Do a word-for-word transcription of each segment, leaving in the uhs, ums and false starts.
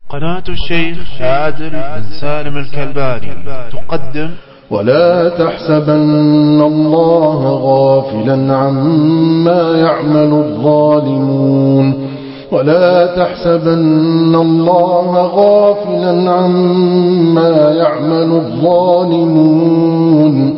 قناة الشيخ عادل بن سالم الكلباني تقدم ولا تحسبن الله غافلا عما يعمل الظالمون ولا تحسبن الله غافلا عما يعمل الظالمون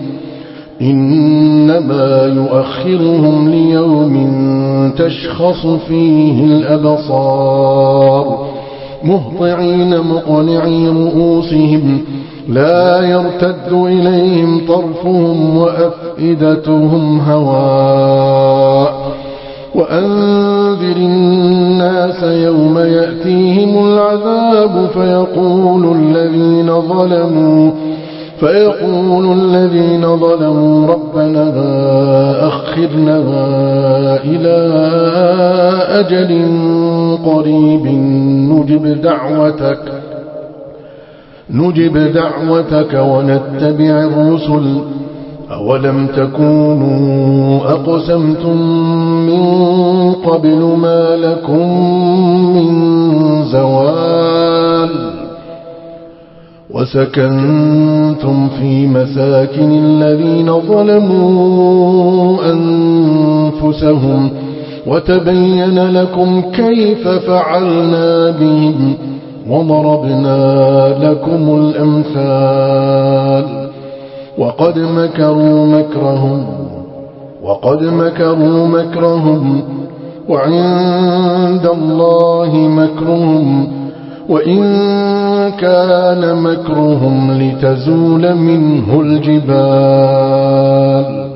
إنما يؤخرهم ليوم تشخص فيه الأبصار مهطعين مقنعي رؤوسهم لا يرتد إليهم طرفهم وأفئدتهم هواء وأنذر الناس يوم يأتيهم العذاب فيقول الذين ظلموا فيقول الذين ظلموا ربنا أخرنا إلى أجل قريب نجب دعوتك نجب دعوتك ونتبع الرسل أولم تكونوا أقسمتم من قبل ما لكم من زوال وسكنتم في مساكن الذين ظلموا أنفسهم وتبين لكم كيف فعلنا بهم وضربنا لكم الأمثال وقد مكروا مكرهم وقد مكروا مكرهم وعند الله مكرهم وإن كان مكرهم لتزول منه الجبال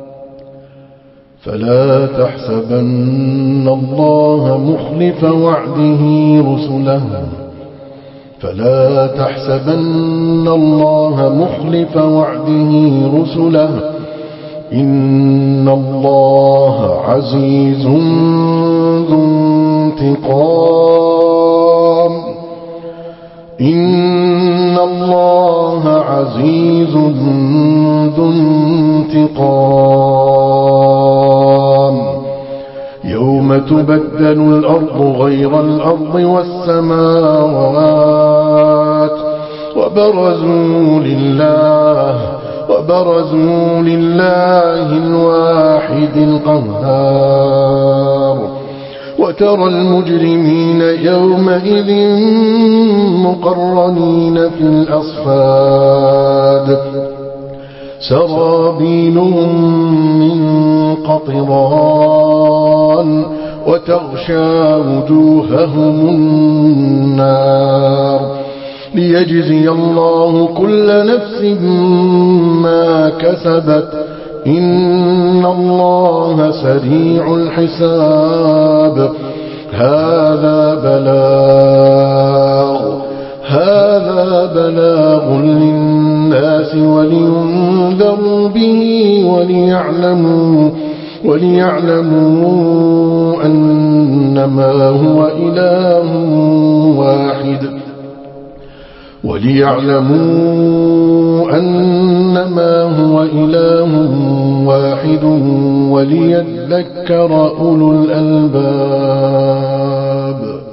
فلا تحسبن الله مخلف وعده رسله فلا تحسبن الله مخلف وعده رسله إن الله عزيز ذو انتقام إن الله عزيز ذو انتقام يوم تبدل الأرض غير الأرض والسماوات وبرزوا لله وبرزوا لله الواحد القهار وترى المجرمين يومئذ مقرنين في الأصفاد سرابيلهم من قطران وتغشى وجوههم النار ليجزي الله كل نفس ما كسبت إن الله سريع الحساب هذا بلاغ هذا بلاغ للناس ولينذروا به وليعلموا وليعلموا أنما هو إله واحد وليعلموا أنما هو إله واحد وليذكر أولو الألباب.